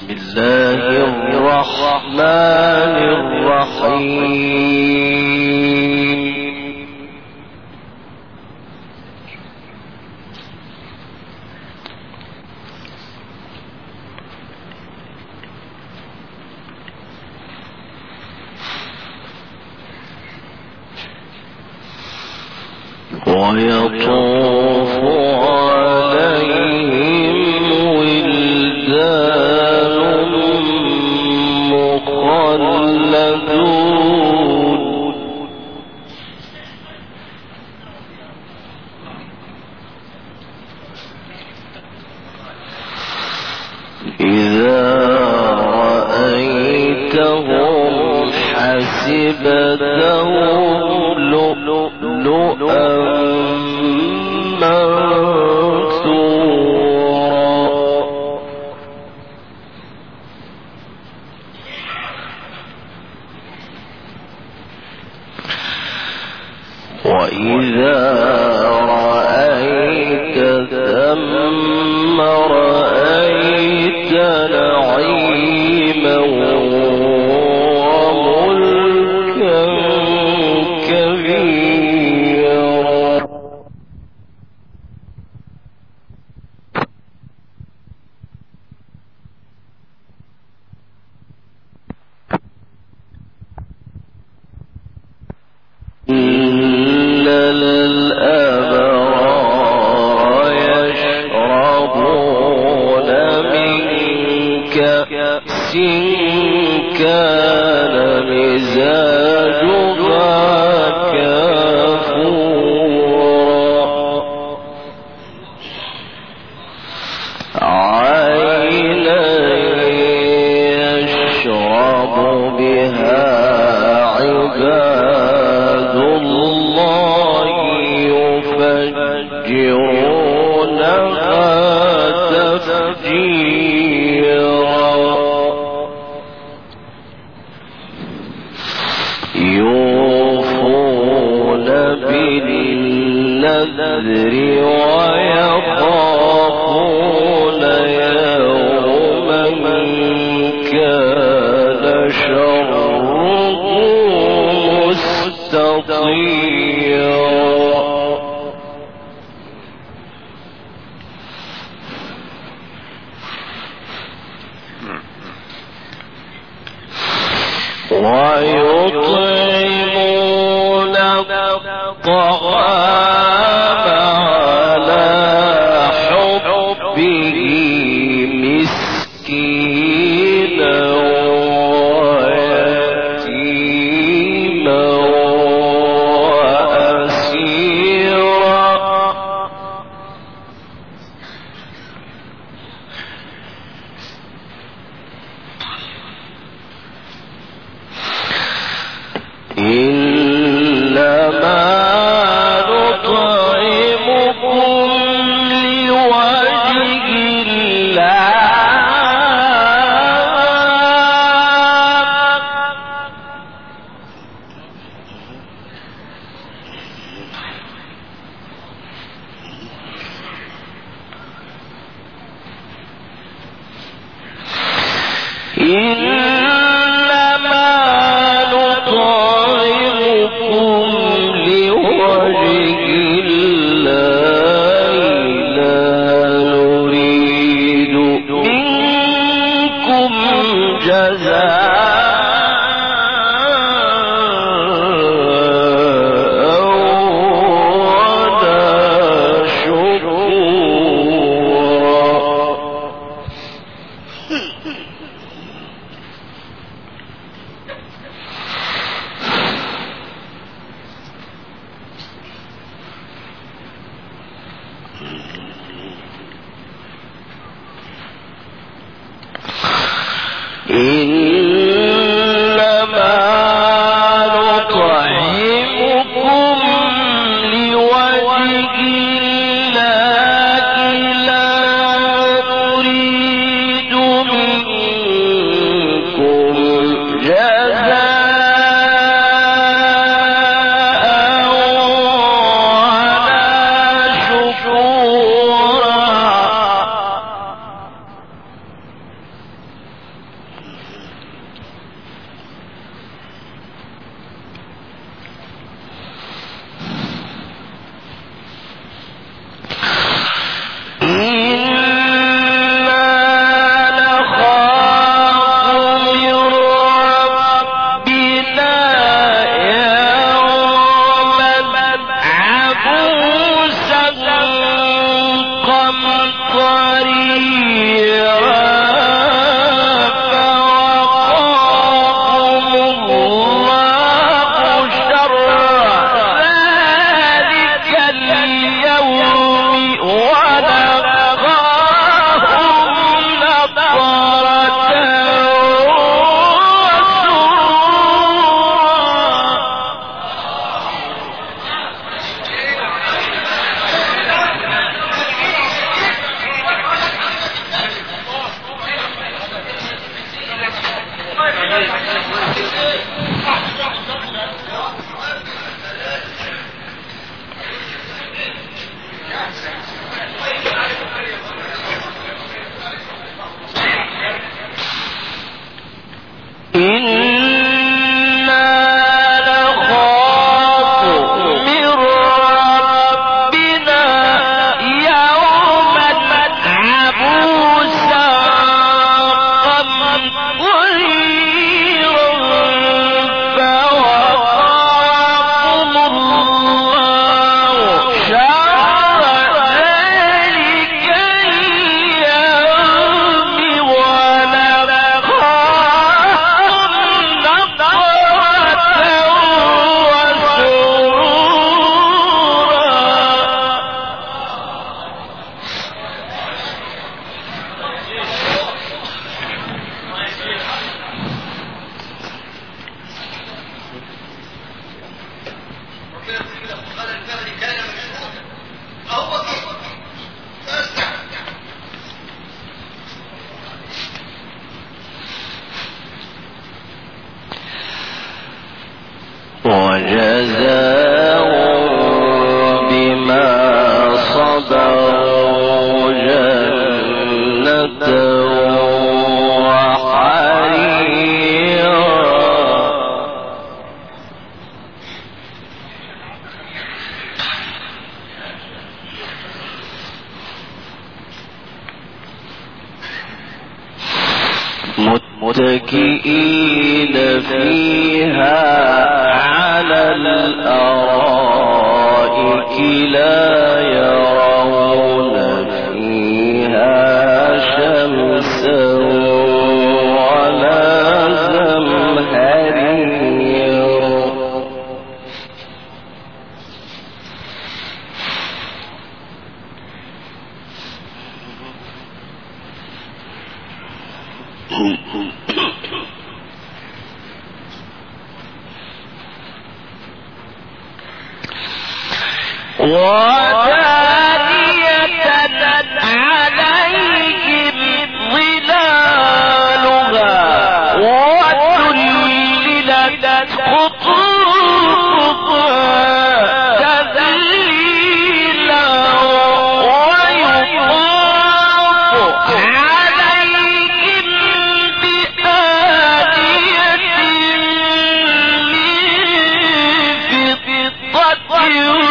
الرحمن الرحيم. ويطوف عليهم ولدان مخلدون إذا رأيتهم حسبتهم لؤلؤا منثورا وإذا رأيت ثم رأيت نعيما وملكا كبيرا. إن الأبرار يشربون من كأس كان مزاجها كافورا عينا يشرب بها عباد الله يفجرونها تفجيرا يوفون بالنذر ويخافون يوما كان شره مستطيرا. ويطعمون الطعام على حبه مسكينا ويتيما وأسيرا إنما نطعمكم لوجه متكئين فيها على الأرائك لا يرون فيها شمسا ولا زمهريرا ودانية عليهم ظلالها وذللت قطوفها تذليلا ويطاف عليهم بآنية من فضة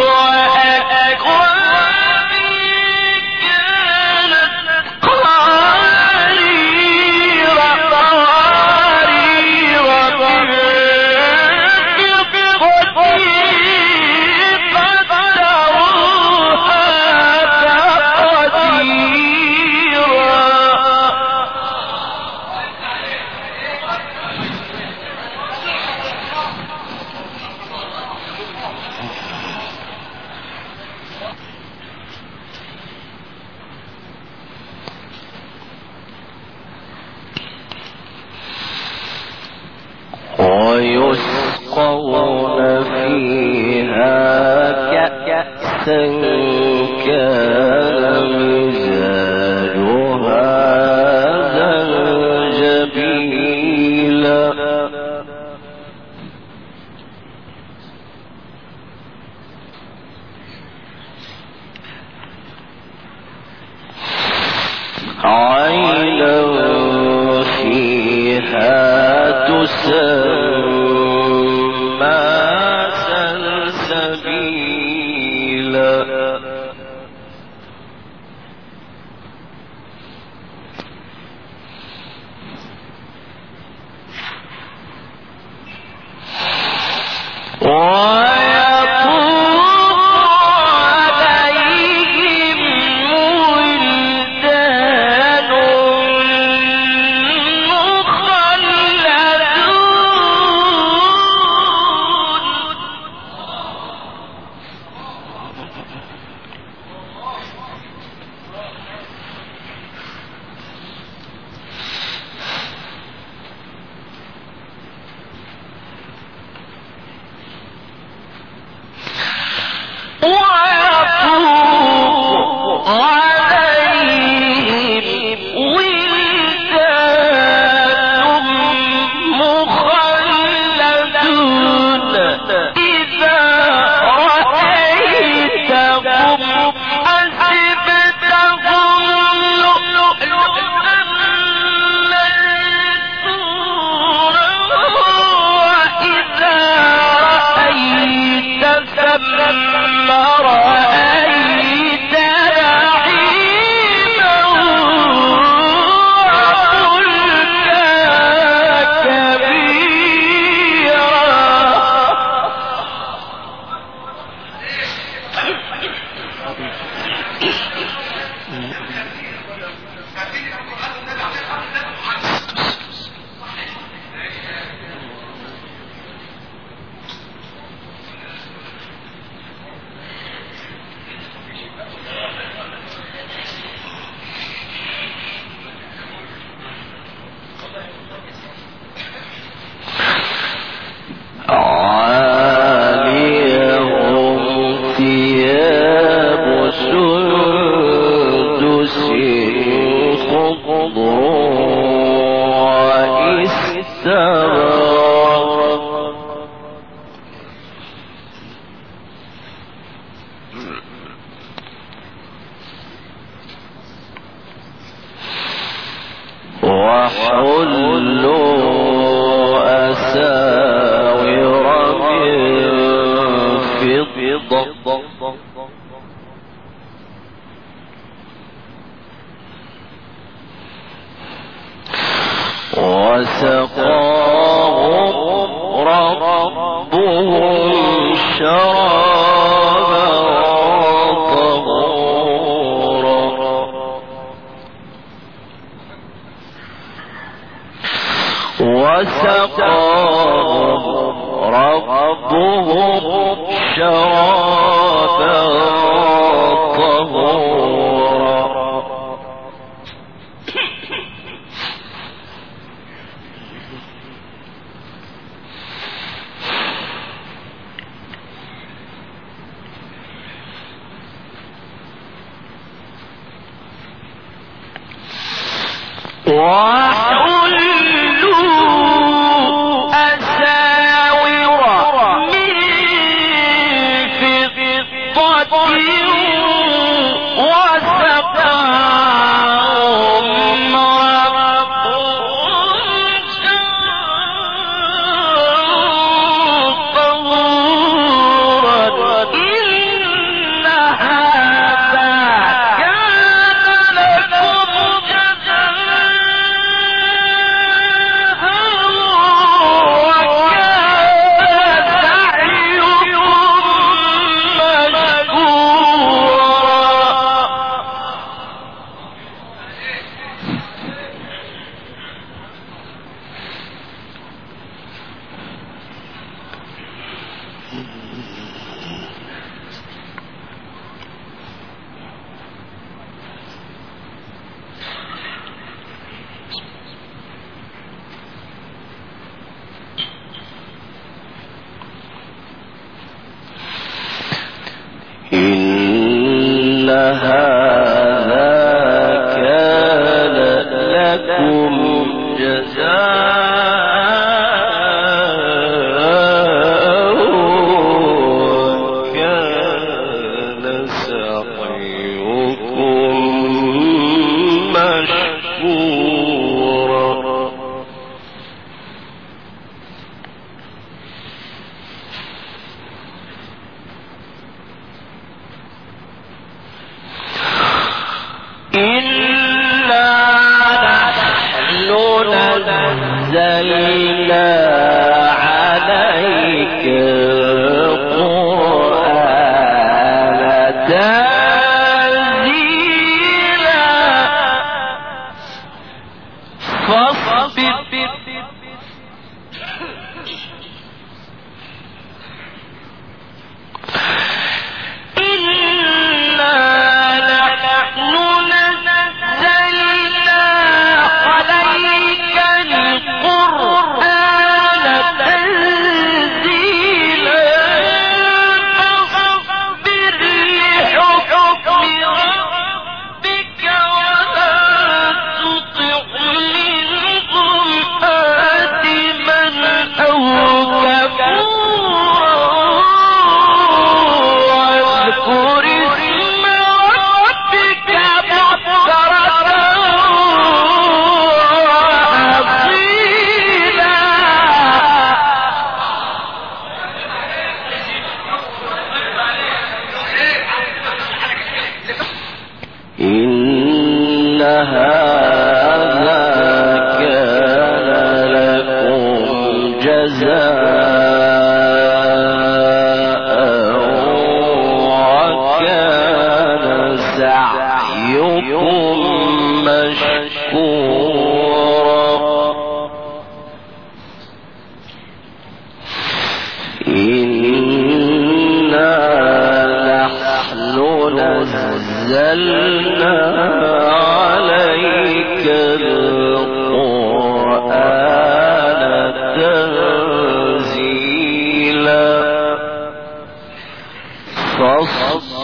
ويسقون فيها كأسا كان مزاجها زنجبيلا عينا فيها تسمى سلسبيلا عاليهم ثياب سندس خضر واستبرق وحلوا أساور من فضة وسقاهم ربهم شرابا طهورا وسقاهم ربهم شرابا طهورا وحلوا أساور من فضة وسقاهم ربهم شرابا طهورا إن هذا كان لكم إن هذا كان لكم جزاء وكان سعيكم مشكورا إنا نحن نزلنا عليك القرآن تنزيلا فاصبر إن هذا كان لكم جزاء وكان سعيكم مشكورا إنا نحن نزلنا عليك القرآن تنزيلا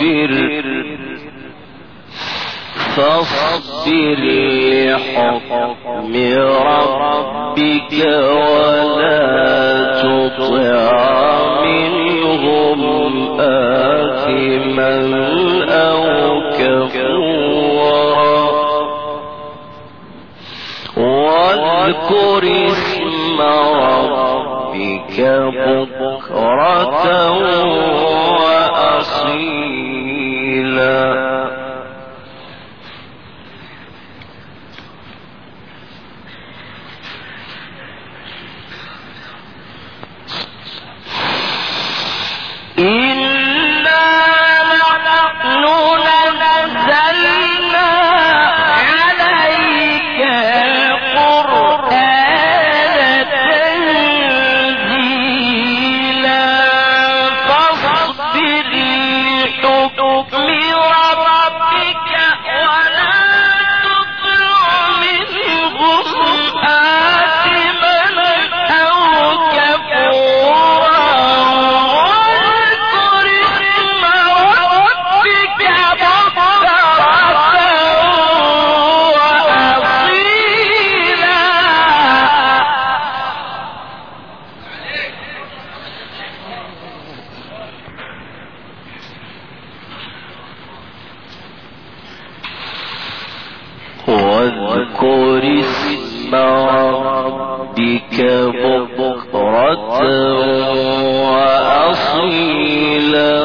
فاصبر لحكم ربك ولا تطع منهم آثما أو كفورا واذكر اسم ربك بكرة وأصيلا. واذكر اسم ربك بكرة وأصيلا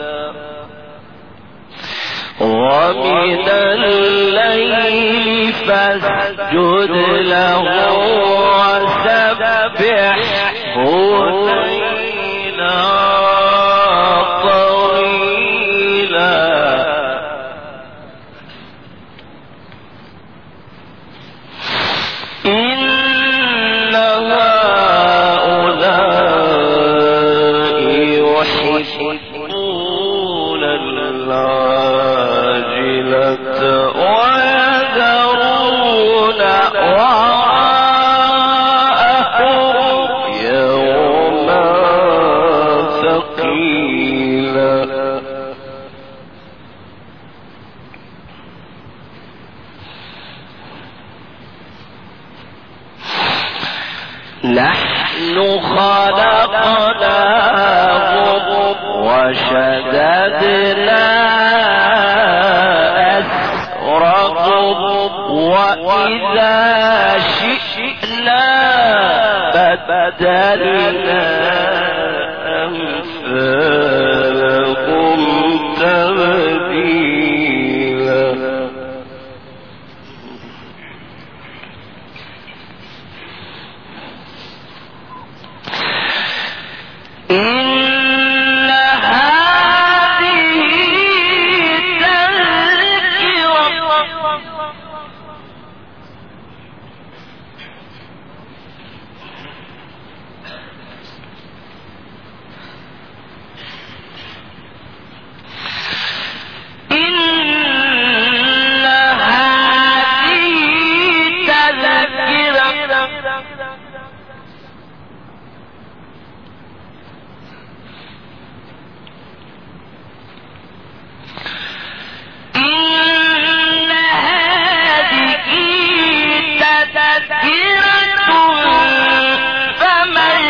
ومن الليل فاسجد له وسبحه ليلا طويلا. إن هؤلاء يحبون العاجلة ويذرون وراءهم يوما ثقيلا. نحن خلقناهم وشددنا أسرهم وإذا شئنا بدلنا أمثالهم تبديلا. إن هذه تذكرة فمن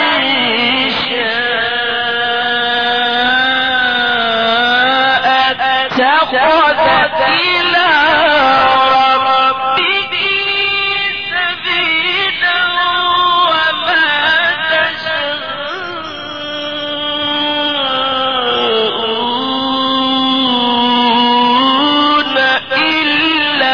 شاء اتخذ إلى ربه سبيلا وما تشاءون إلا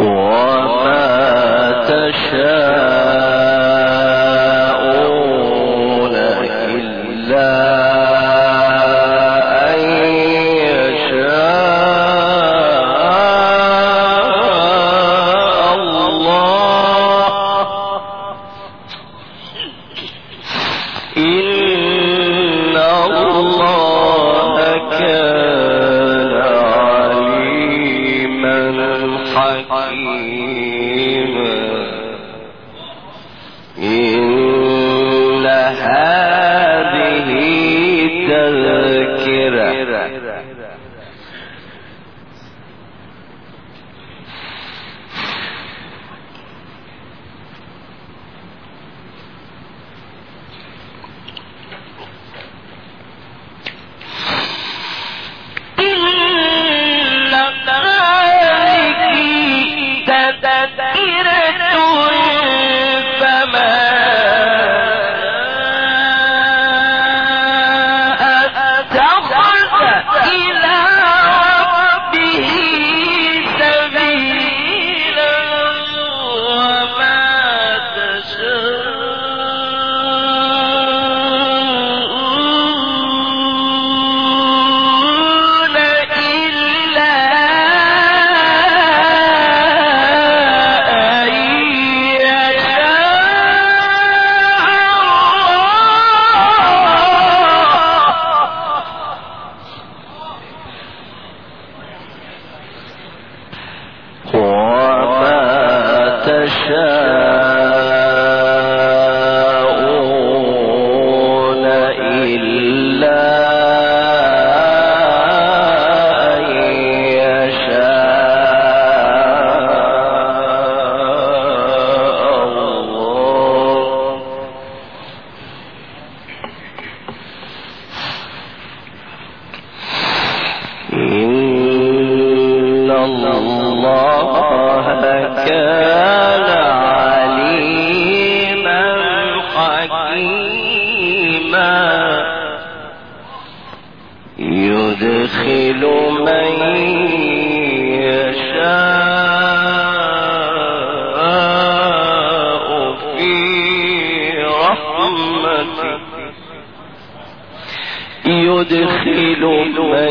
يدخل من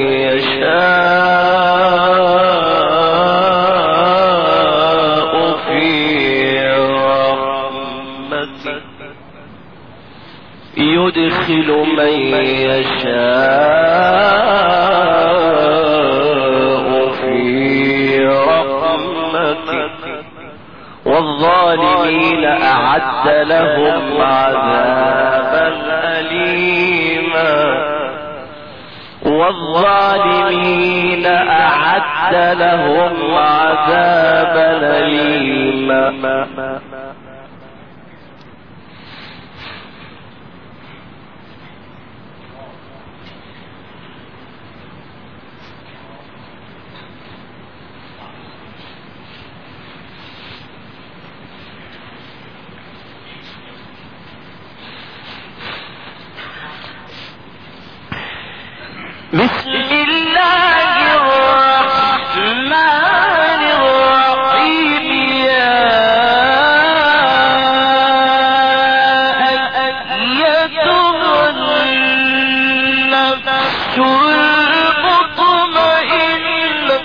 يشاء في رحمته يدخل من يشاء في رحمته والظالمين أعد لهم عذابا أليما والظالمين أعد لهم عذابا أليما بسم الله الرحمن الرحيم يا أيتها النفس المطمئنة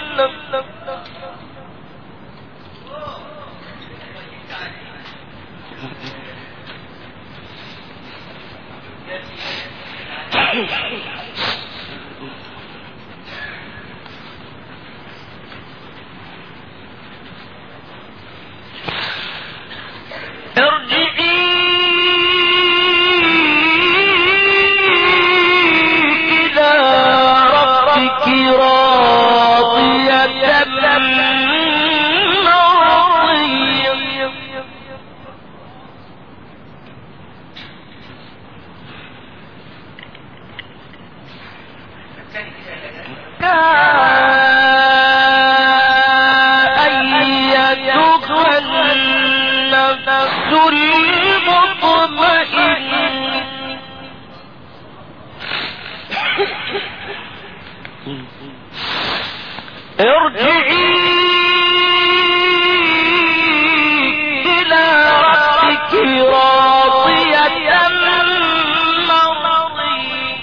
ارجعي راضية مرضية.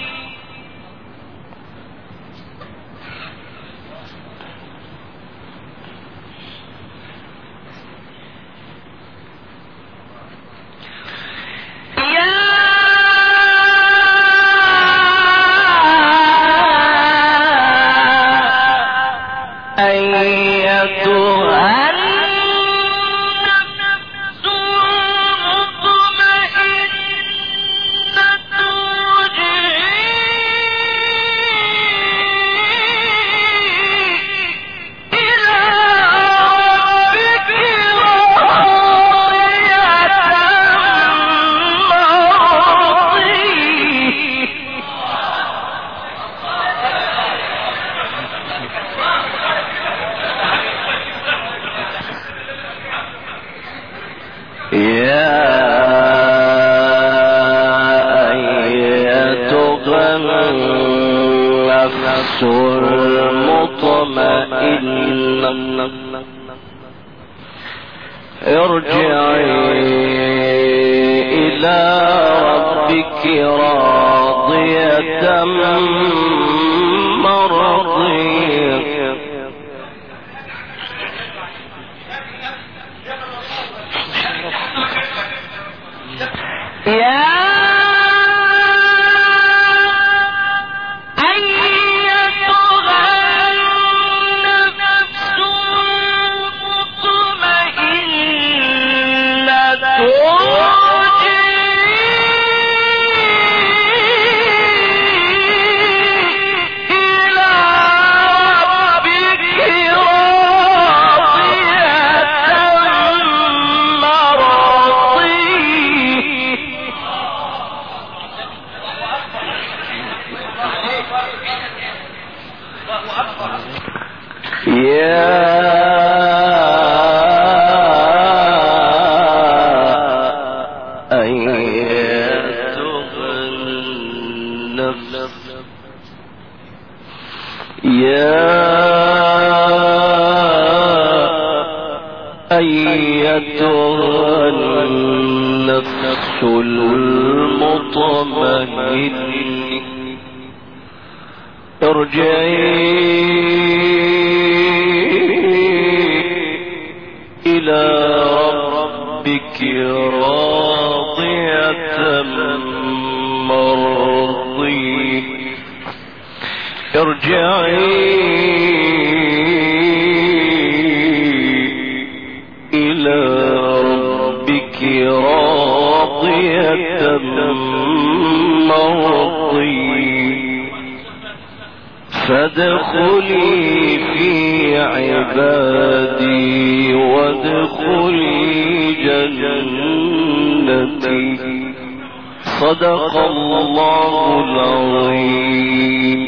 ارجعي إلى ربك راضية مرضية. يا أيتها النفس المطمئنة ارجعي إلى ربك راضية مرضية. ارجعي إلى ربك راضية مرضية فادخلي في عبادي وادخلي جنتي. صدق الله العظيم.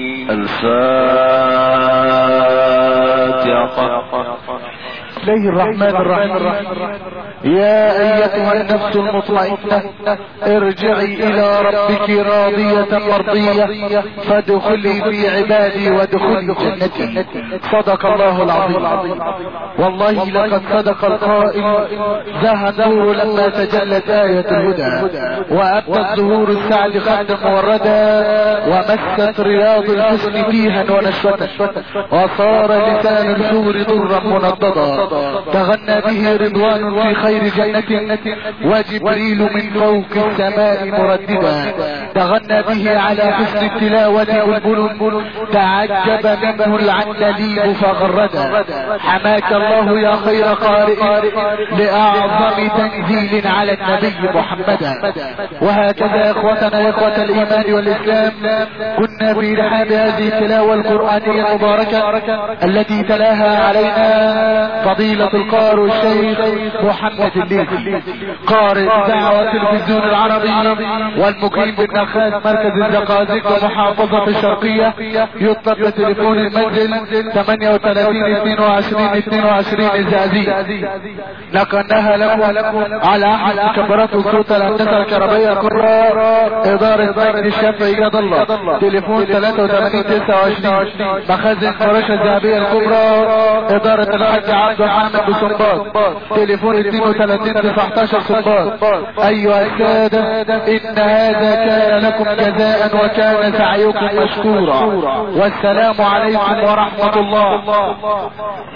الفاتحة. الله الرحمن الرحيم. يا أيتها النفس المطمئنة ارجعي إلى ربك راضية مرضية فادخلي في عبادي وادخلي جنتي. صدق الله العظيم. والله لقد صدق القائل زهى النور لما تجلت آية الهدى وأبدى الظهور السعد خد موردا ومست رياض الحسن فيها ونشوة وصار لسان الحور ضرا منضدا تغنى به رضوان في خير جنة وجبريل من فوق السماء مرددا تغنى به على حسن التلاوة بلبل تعجب منه العندليب فغردا. حماك الله يا خير قارئ لأعظم تنزيل على النبي محمدا. وهكذا اخوتنا اخوة الايمان والاسلام كنا في رحاب هذه التلاوة القرآنية المباركة التي تلاها علينا فضيلة القارئ الشيخ محمد الليثي قارئ دعوة التلفزيون العربي والمقيم بالنخاس مركز الزقازيق ومحافظة الشرقية. يطلب بتليفون المنزل 38 22 22 الزقازيق. نقلناها لكم على احد مكبرات الصوت الهندسة الكهربائية الكبرى ادارة مجد الشافعي جاد الله. تليفون 83 29 مخازن فراشة الذهبية الكبرى ادارة الحاج عبد حامد بسنباط، تليفون 32 19 سنباط. ايها السادة، ان هذا كان لكم جزاء وكان سعيكم مشكورا، والسلام عليكم ورحمة الله.